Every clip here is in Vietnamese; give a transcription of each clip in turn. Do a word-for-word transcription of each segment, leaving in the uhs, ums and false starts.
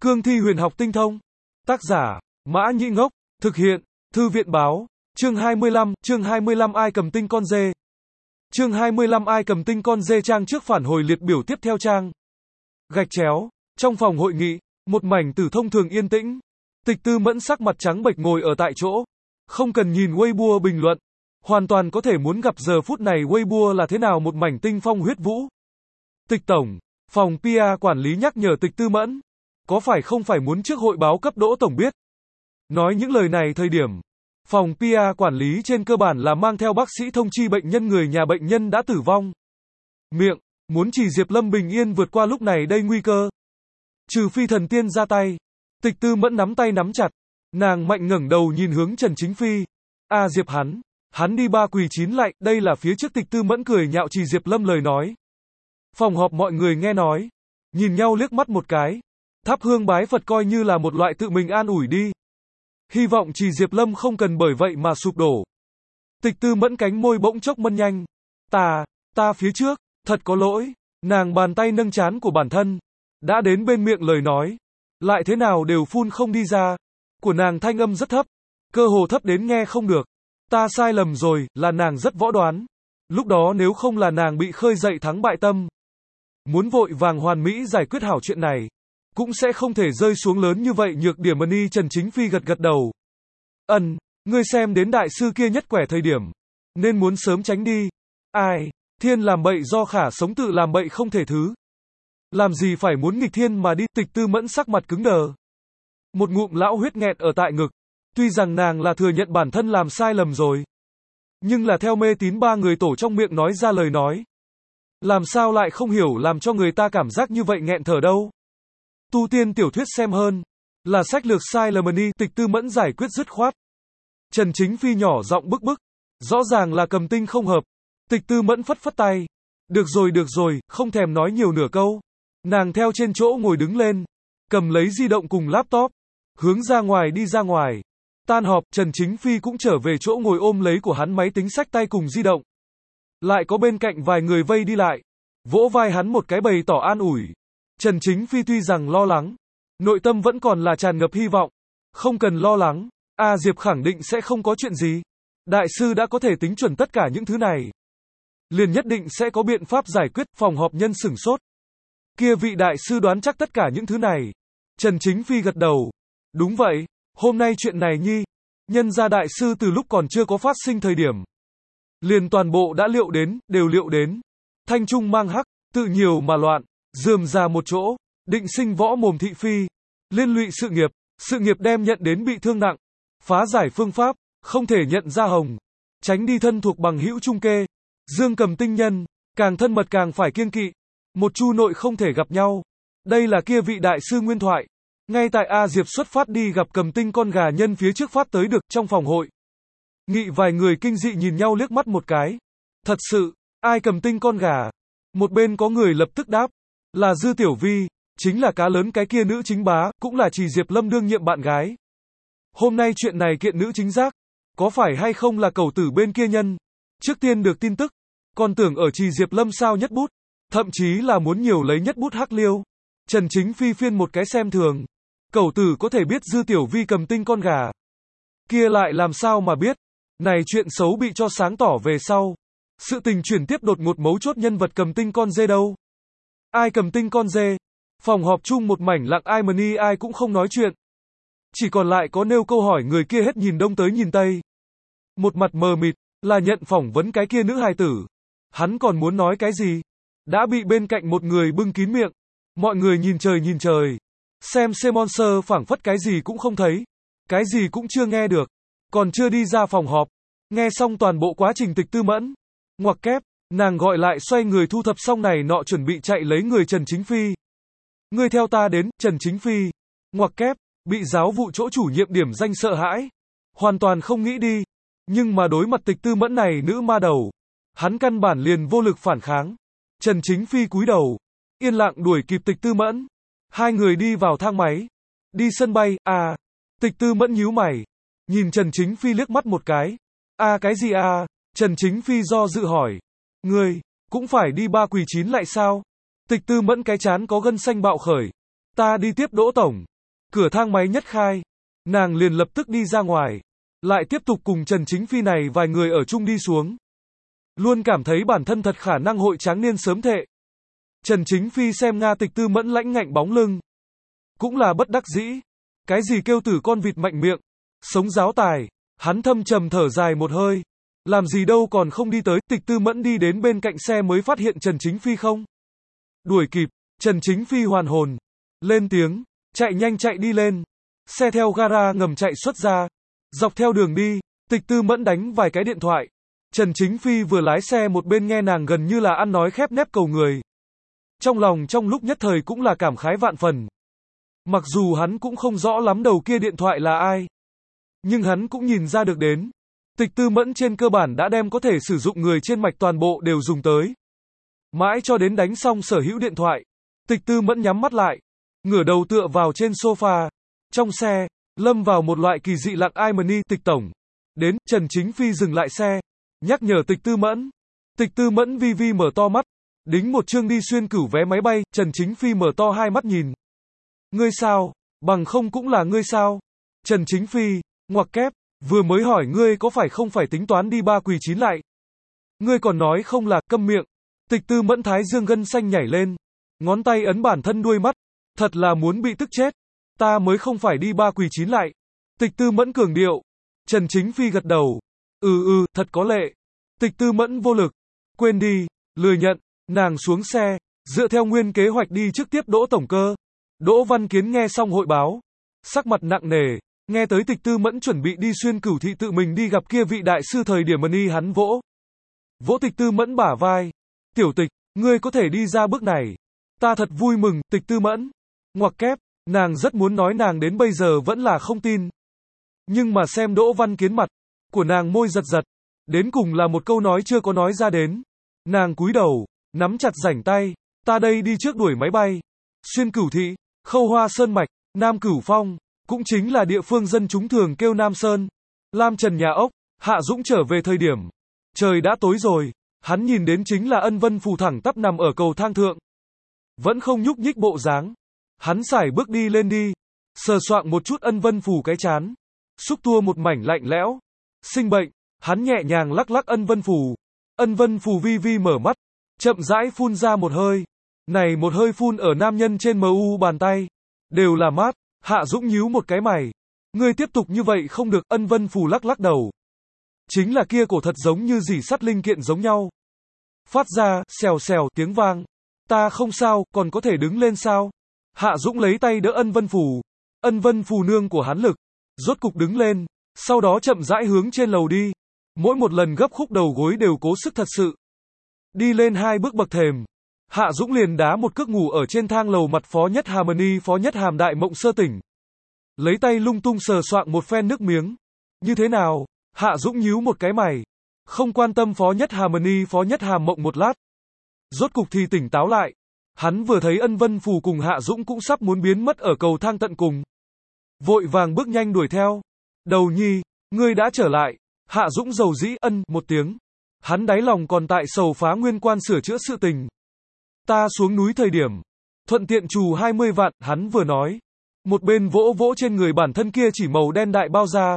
Cương thi huyền học tinh thông. Tác giả, Mã Nhĩ Ngốc. Thực hiện, Thư viện Báo. Chương hai mươi lăm, chương hai mươi lăm ai cầm tinh con dê. Chương hai mươi lăm ai cầm tinh con dê trang trước phản hồi liệt biểu tiếp theo trang. Gạch chéo, trong phòng hội nghị, một mảnh tử thông thường yên tĩnh. Tịch Tư Mẫn sắc mặt trắng bệch ngồi ở tại chỗ. Không cần nhìn Weibo bình luận. Hoàn toàn có thể muốn gặp giờ phút này Weibo là thế nào một mảnh tinh phong huyết vũ. Tịch Tổng, phòng pê e quản lý nhắc nhở Tịch Tư Mẫn. Có phải không phải muốn trước hội báo cấp Đỗ Tổng biết. Nói những lời này thời điểm. Phòng pê e quản lý trên cơ bản là mang theo bác sĩ thông chi bệnh nhân người nhà bệnh nhân đã tử vong. Miệng, muốn chỉ Diệp Lâm bình yên vượt qua lúc này đây nguy cơ. Trừ phi thần tiên ra tay. Tịch Tư Mẫn nắm tay nắm chặt. Nàng mạnh ngẩng đầu nhìn hướng Trần Chính Phi. A à, Diệp hắn. Hắn đi ba quỳ chín lạy, đây là phía trước Tịch Tư Mẫn cười nhạo chỉ Diệp Lâm lời nói. Phòng họp mọi người nghe nói. Nhìn nhau liếc mắt một cái. Thắp hương bái Phật coi như là một loại tự mình an ủi đi. Hy vọng chỉ Diệp Lâm không cần bởi vậy mà sụp đổ. Tịch Tư Mẫn cánh môi bỗng chốc mân nhanh. Ta, ta phía trước, thật có lỗi. Nàng bàn tay nâng trán của bản thân. Đã đến bên miệng lời nói. Lại thế nào đều phun không đi ra. Của nàng thanh âm rất thấp. Cơ hồ thấp đến nghe không được. Ta sai lầm rồi, là nàng rất võ đoán. Lúc đó nếu không là nàng bị khơi dậy thắng bại tâm. Muốn vội vàng hoàn mỹ giải quyết hảo chuyện này. Cũng sẽ không thể rơi xuống lớn như vậy nhược điểm Mani Trần Chính Phi gật gật đầu. Ân, ngươi xem đến đại sư kia nhất quẻ thời điểm. Nên muốn sớm tránh đi. Ai, thiên làm bậy do khả sống tự làm bậy không thể thứ. Làm gì phải muốn nghịch thiên mà đi. Tịch Tư Mẫn sắc mặt cứng đờ. Một ngụm lão huyết nghẹt ở tại ngực. Tuy rằng nàng là thừa nhận bản thân làm sai lầm rồi. Nhưng là theo mê tín ba người tổ trong miệng nói ra lời nói. Làm sao lại không hiểu làm cho người ta cảm giác như vậy nghẹn thở đâu. Tu tiên tiểu thuyết xem hơn. Là sách lược sai lầm đi. Tịch Tư Mẫn giải quyết dứt khoát. Trần Chính Phi nhỏ giọng bức bức. Rõ ràng là cầm tinh không hợp. Tịch Tư Mẫn phất phất tay. Được rồi được rồi, không thèm nói nhiều nửa câu. Nàng theo trên chỗ ngồi đứng lên. Cầm lấy di động cùng laptop. Hướng ra ngoài đi ra ngoài. Tan họp, Trần Chính Phi cũng trở về chỗ ngồi ôm lấy của hắn máy tính xách tay cùng di động. Lại có bên cạnh vài người vây đi lại. Vỗ vai hắn một cái bày tỏ an ủi. Trần Chính Phi tuy rằng lo lắng. Nội tâm vẫn còn là tràn ngập hy vọng. Không cần lo lắng. A Diệp khẳng định sẽ không có chuyện gì. Đại sư đã có thể tính chuẩn tất cả những thứ này. Liền nhất định sẽ có biện pháp giải quyết. Phòng họp nhân sửng sốt. Kia vị đại sư đoán chắc tất cả những thứ này. Trần Chính Phi gật đầu. Đúng vậy. Hôm nay chuyện này nhi. Nhân gia đại sư từ lúc còn chưa có phát sinh thời điểm. Liền toàn bộ đã liệu đến, đều liệu đến. Thanh trung mang hắc, tự nhiều mà loạn. Dườm ra một chỗ. Định sinh võ mồm thị phi. Liên lụy sự nghiệp. Sự nghiệp đem nhận đến bị thương nặng. Phá giải phương pháp. Không thể nhận ra hồng. Tránh đi thân thuộc bằng hữu trung kê. Dương cầm tinh nhân. Càng thân mật càng phải kiêng kỵ. Một chu nội không thể gặp nhau. Đây là kia vị đại sư nguyên thoại. Ngay tại A Diệp xuất phát đi gặp cầm tinh con gà nhân phía trước phát tới được trong phòng hội. Nghị vài người kinh dị nhìn nhau liếc mắt một cái. Thật sự, ai cầm tinh con gà? Một bên có người lập tức đáp. Là Dư Tiểu Vi, chính là cá lớn cái kia nữ chính bá, cũng là chỉ Diệp Lâm đương nhiệm bạn gái. Hôm nay chuyện này kiện nữ chính giác. Có phải hay không là cầu tử bên kia nhân? Trước tiên được tin tức. Còn tưởng ở trì Diệp Lâm sao nhất bút. Thậm chí là muốn nhiều lấy nhất bút hắc liêu. Trần Chính Phi phiên một cái xem thường. Cẩu tử có thể biết Dư Tiểu Vi cầm tinh con gà. Kia lại làm sao mà biết. Này chuyện xấu bị cho sáng tỏ về sau. Sự tình chuyển tiếp đột ngột mấu chốt nhân vật cầm tinh con dê đâu. Ai cầm tinh con dê. Phòng họp chung một mảnh lặng ai mà ni ai cũng không nói chuyện. Chỉ còn lại có nêu câu hỏi người kia hết nhìn đông tới nhìn tây. Một mặt mờ mịt, là nhận phỏng vấn cái kia nữ hài tử. Hắn còn muốn nói cái gì. Đã bị bên cạnh một người bưng kín miệng. Mọi người nhìn trời nhìn trời. Xem Semonser phảng phất cái gì cũng không thấy. Cái gì cũng chưa nghe được. Còn chưa đi ra phòng họp. Nghe xong toàn bộ quá trình Tịch Tư Mẫn. Ngoặc kép, nàng gọi lại xoay người thu thập xong này nọ chuẩn bị chạy lấy người Trần Chính Phi. Ngươi theo ta đến, Trần Chính Phi. Ngoặc kép, bị giáo vụ chỗ chủ nhiệm điểm danh sợ hãi. Hoàn toàn không nghĩ đi. Nhưng mà đối mặt Tịch Tư Mẫn này nữ ma đầu. Hắn căn bản liền vô lực phản kháng. Trần Chính Phi cúi đầu. Yên lặng đuổi kịp Tịch Tư Mẫn. Hai người đi vào thang máy. Đi sân bay, à. Tịch Tư Mẫn nhíu mày. Nhìn Trần Chính Phi liếc mắt một cái. À cái gì à? Trần Chính Phi do dự hỏi. Ngươi, cũng phải đi ba quỳ chín lại sao? Tịch Tư Mẫn cái chán có gân xanh bạo khởi. Ta đi tiếp Đỗ Tổng. Cửa thang máy nhất khai, nàng liền lập tức đi ra ngoài, lại tiếp tục cùng Trần Chính Phi này vài người ở chung đi xuống. Luôn cảm thấy bản thân thật khả năng hội tráng niên sớm thệ. Trần Chính Phi xem Nga Tịch Tư Mẫn lãnh ngạnh bóng lưng, cũng là bất đắc dĩ. Cái gì kêu tử con vịt mạnh miệng, sống giáo tài, hắn thâm trầm thở dài một hơi. Làm gì đâu còn không đi tới, Tịch Tư Mẫn đi đến bên cạnh xe mới phát hiện Trần Chính Phi không. Đuổi kịp, Trần Chính Phi hoàn hồn, lên tiếng, chạy nhanh chạy đi lên. Xe theo gara ngầm chạy xuất ra, dọc theo đường đi, Tịch Tư Mẫn đánh vài cái điện thoại. Trần Chính Phi vừa lái xe một bên nghe nàng gần như là ăn nói khép nép cầu người. Trong lòng trong lúc nhất thời cũng là cảm khái vạn phần. Mặc dù hắn cũng không rõ lắm đầu kia điện thoại là ai, nhưng hắn cũng nhìn ra được đến. Tịch Tư Mẫn trên cơ bản đã đem có thể sử dụng người trên mạch toàn bộ đều dùng tới. Mãi cho đến đánh xong sở hữu điện thoại, Tịch Tư Mẫn nhắm mắt lại, ngửa đầu tựa vào trên sofa. Trong xe, lâm vào một loại kỳ dị lặng ai mà ni. Tịch tổng. Đến, Trần Chính Phi dừng lại xe, nhắc nhở Tịch Tư Mẫn. Tịch Tư Mẫn vi vi mở to mắt, đính một chương đi xuyên cửu vé máy bay. Trần Chính Phi mở to hai mắt nhìn. Ngươi sao, bằng không cũng là ngươi sao? Trần Chính Phi, ngoặc kép, vừa mới hỏi ngươi có phải không phải tính toán đi ba quỳ chín lại. Ngươi còn nói không là, câm miệng. Tịch Tư Mẫn thái dương gân xanh nhảy lên, ngón tay ấn bản thân đuôi mắt, thật là muốn bị tức chết. Ta mới không phải đi ba quỳ chín lại. Tịch Tư Mẫn cường điệu. Trần Chính Phi gật đầu. Ừ ừ, thật có lệ. Tịch Tư Mẫn vô lực. Quên đi, lười nhận, nàng xuống xe, dựa theo nguyên kế hoạch đi trước tiếp Đỗ Tổng Cơ. Đỗ Văn Kiến nghe xong hội báo, sắc mặt nặng nề, nghe tới Tịch Tư Mẫn chuẩn bị đi xuyên cửu thị tự mình đi gặp kia vị đại sư thời điểm mani hắn vỗ. Vỗ Tịch Tư Mẫn bả vai. Tiểu Tịch, ngươi có thể đi ra bước này. Ta thật vui mừng, Tịch Tư Mẫn. Ngoặc kép, nàng rất muốn nói nàng đến bây giờ vẫn là không tin. Nhưng mà xem Đỗ Văn Kiến mặt của nàng môi giật giật, đến cùng là một câu nói chưa có nói ra đến. Nàng cúi đầu, nắm chặt rảnh tay, ta đây đi trước đuổi máy bay. Xuyên cửu thị, Khâu Hoa Sơn Mạch, Nam Cửu Phong, cũng chính là địa phương dân chúng thường kêu Nam Sơn. Lam Trần nhà ốc, Hạ Dũng trở về thời điểm trời đã tối rồi, hắn nhìn đến chính là Ân Vân Phù thẳng tắp nằm ở cầu thang thượng, vẫn không nhúc nhích bộ dáng. Hắn sải bước đi lên đi, sờ soạng một chút Ân Vân Phù cái chán, xúc tua một mảnh lạnh lẽo. Sinh bệnh, hắn nhẹ nhàng lắc lắc Ân Vân Phù. Ân Vân Phù vi vi mở mắt, chậm rãi phun ra một hơi. Này một hơi phun ở nam nhân trên mờ u bàn tay, đều là mát. Hạ Dũng nhíu một cái mày. Ngươi tiếp tục như vậy không được. Ân Vân Phù lắc lắc đầu. Chính là kia cổ thật giống như dỉ sắt linh kiện giống nhau. Phát ra, xèo xèo tiếng vang. Ta không sao, còn có thể đứng lên sao? Hạ Dũng lấy tay đỡ Ân Vân Phù. Ân Vân Phù nương của hắn lực, rốt cục đứng lên, sau đó chậm rãi hướng trên lầu đi. Mỗi một lần gấp khúc đầu gối đều cố sức thật sự. Đi lên hai bước bậc thềm, Hạ Dũng liền đá một cước ngủ ở trên thang lầu mặt Phó Nhất Hàm Ni. Phó Nhất Hàm đại mộng sơ tỉnh, lấy tay lung tung sờ soạng một phen nước miếng. Như thế nào? Hạ Dũng nhíu một cái mày, không quan tâm Phó Nhất Hàm Ni. Phó Nhất Hàm mộng một lát, rốt cục thì tỉnh táo lại. Hắn vừa thấy Ân Vân Phù cùng Hạ Dũng cũng sắp muốn biến mất ở cầu thang tận cùng, vội vàng bước nhanh đuổi theo. Đầu nhi, ngươi đã trở lại. Hạ Dũng dầu dĩ ân một tiếng. Hắn đáy lòng còn tại sầu phá nguyên quan sửa chữa sự tình. Ta xuống núi thời điểm, thuận tiện trù hai mươi vạn, hắn vừa nói, một bên vỗ vỗ trên người bản thân kia chỉ màu đen đại bao da.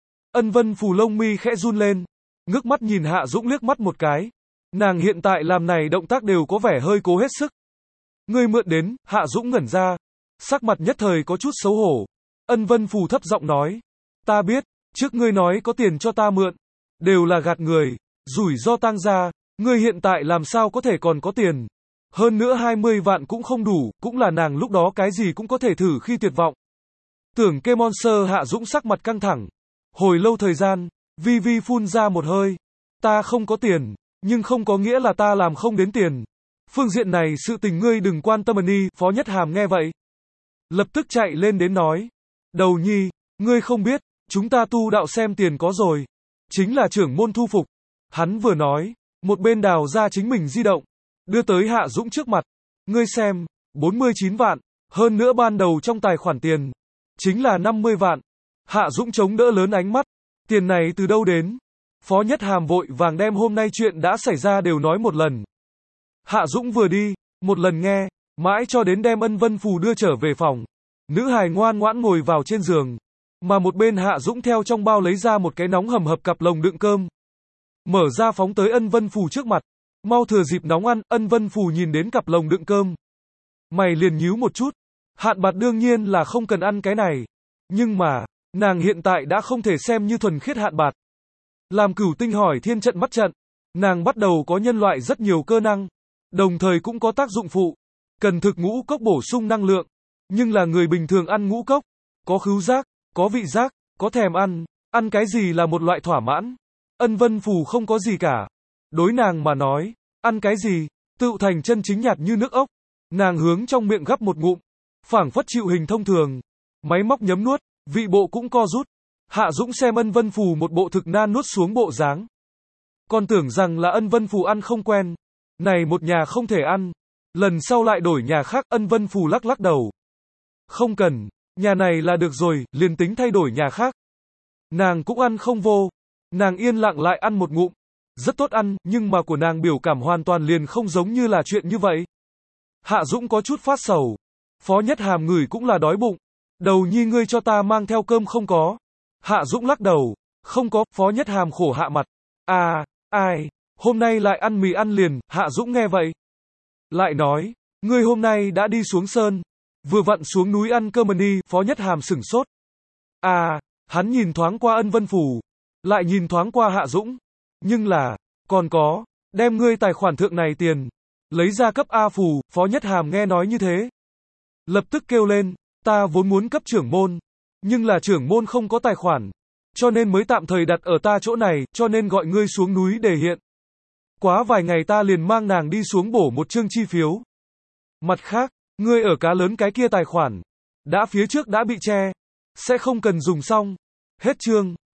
Ân Vân Phù lông mi khẽ run lên, ngước mắt nhìn Hạ Dũng liếc mắt một cái. Nàng hiện tại làm này động tác đều có vẻ hơi cố hết sức. Ngươi mượn đến. Hạ Dũng ngẩn ra, sắc mặt nhất thời có chút xấu hổ. Ân Vân Phù thấp giọng nói, ta biết, trước ngươi nói có tiền cho ta mượn, đều là gạt người, rủi ro tang gia, ngươi hiện tại làm sao có thể còn có tiền. Hơn nữa hai mươi vạn cũng không đủ, cũng là nàng lúc đó cái gì cũng có thể thử khi tuyệt vọng. Tưởng kê monster. Hạ Dũng sắc mặt căng thẳng. Hồi lâu thời gian, vi vi phun ra một hơi. Ta không có tiền, nhưng không có nghĩa là ta làm không đến tiền. Phương diện này sự tình ngươi đừng quan tâm Ni. Phó Nhất Hàm nghe vậy, lập tức chạy lên đến nói. Đầu nhi, ngươi không biết, chúng ta tu đạo xem tiền có rồi, chính là trưởng môn thu phục. Hắn vừa nói, một bên đào ra chính mình di động, đưa tới Hạ Dũng trước mặt. Ngươi xem, bốn mươi chín vạn, hơn nữa ban đầu trong tài khoản tiền, chính là năm mươi vạn. Hạ Dũng chống đỡ lớn ánh mắt, tiền này từ đâu đến? Phó Nhất Hàm vội vàng đem hôm nay chuyện đã xảy ra đều nói một lần. Hạ Dũng vừa đi, một lần nghe, mãi cho đến đem Ân Vân Phù đưa trở về phòng. Nữ hài ngoan ngoãn ngồi vào trên giường, mà một bên Hạ Dũng theo trong bao lấy ra một cái nóng hầm hập cặp lồng đựng cơm. Mở ra phóng tới Ân Vân Phù trước mặt. Mau thừa dịp nóng ăn, Ân Vân Phù nhìn đến cặp lồng đựng cơm. Mày liền nhíu một chút. Hạn Bạt đương nhiên là không cần ăn cái này. Nhưng mà, nàng hiện tại đã không thể xem như thuần khiết Hạn Bạt. Làm cửu tinh hỏi thiên trận bắt trận. Nàng bắt đầu có nhân loại rất nhiều cơ năng. Đồng thời cũng có tác dụng phụ. Cần thực ngũ cốc bổ sung năng lượng. Nhưng là người bình thường ăn ngũ cốc. Có khứu giác, có vị giác, có thèm ăn. Ăn cái gì là một loại thỏa mãn. Ân Vân Phù không có gì cả. Đối nàng mà nói, ăn cái gì, tựu thành chân chính nhạt như nước ốc. Nàng hướng trong miệng gắp một ngụm, phảng phất chịu hình thông thường. Máy móc nhấm nuốt, vị bộ cũng co rút. Hạ Dũng xem Ân Vân Phù một bộ thực nan nuốt xuống bộ dáng. Còn tưởng rằng là Ân Vân Phù ăn không quen. Này một nhà không thể ăn. Lần sau lại đổi nhà khác. Ân Vân Phù lắc lắc đầu. Không cần, nhà này là được rồi, liền tính thay đổi nhà khác. Nàng cũng ăn không vô. Nàng yên lặng lại ăn một ngụm. Rất tốt ăn, nhưng mà của nàng biểu cảm hoàn toàn liền không giống như là chuyện như vậy. Hạ Dũng có chút phát sầu. Phó Nhất Hàm ngửi cũng là đói bụng. Đầu nhi ngươi cho ta mang theo cơm không có. Hạ Dũng lắc đầu. Không có. Phó Nhất Hàm khổ hạ mặt. À, ai, hôm nay lại ăn mì ăn liền. Hạ Dũng nghe vậy. Lại nói, ngươi hôm nay đã đi xuống sơn. Vừa vặn xuống núi ăn cơm đi. Phó Nhất Hàm sửng sốt. À, hắn nhìn thoáng qua Ân Vân Phù. Lại nhìn thoáng qua Hạ Dũng. Nhưng là, còn có, đem ngươi tài khoản thượng này tiền. Lấy ra cấp A Phù. Phó Nhất Hàm nghe nói như thế. Lập tức kêu lên, ta vốn muốn cấp trưởng môn. Nhưng là trưởng môn không có tài khoản. Cho nên mới tạm thời đặt ở ta chỗ này, cho nên gọi ngươi xuống núi để hiện. Quá vài ngày ta liền mang nàng đi xuống bổ một chương chi phiếu. Mặt khác, ngươi ở cá lớn cái kia tài khoản. Đã phía trước đã bị che. Sẽ không cần dùng xong. Hết chương.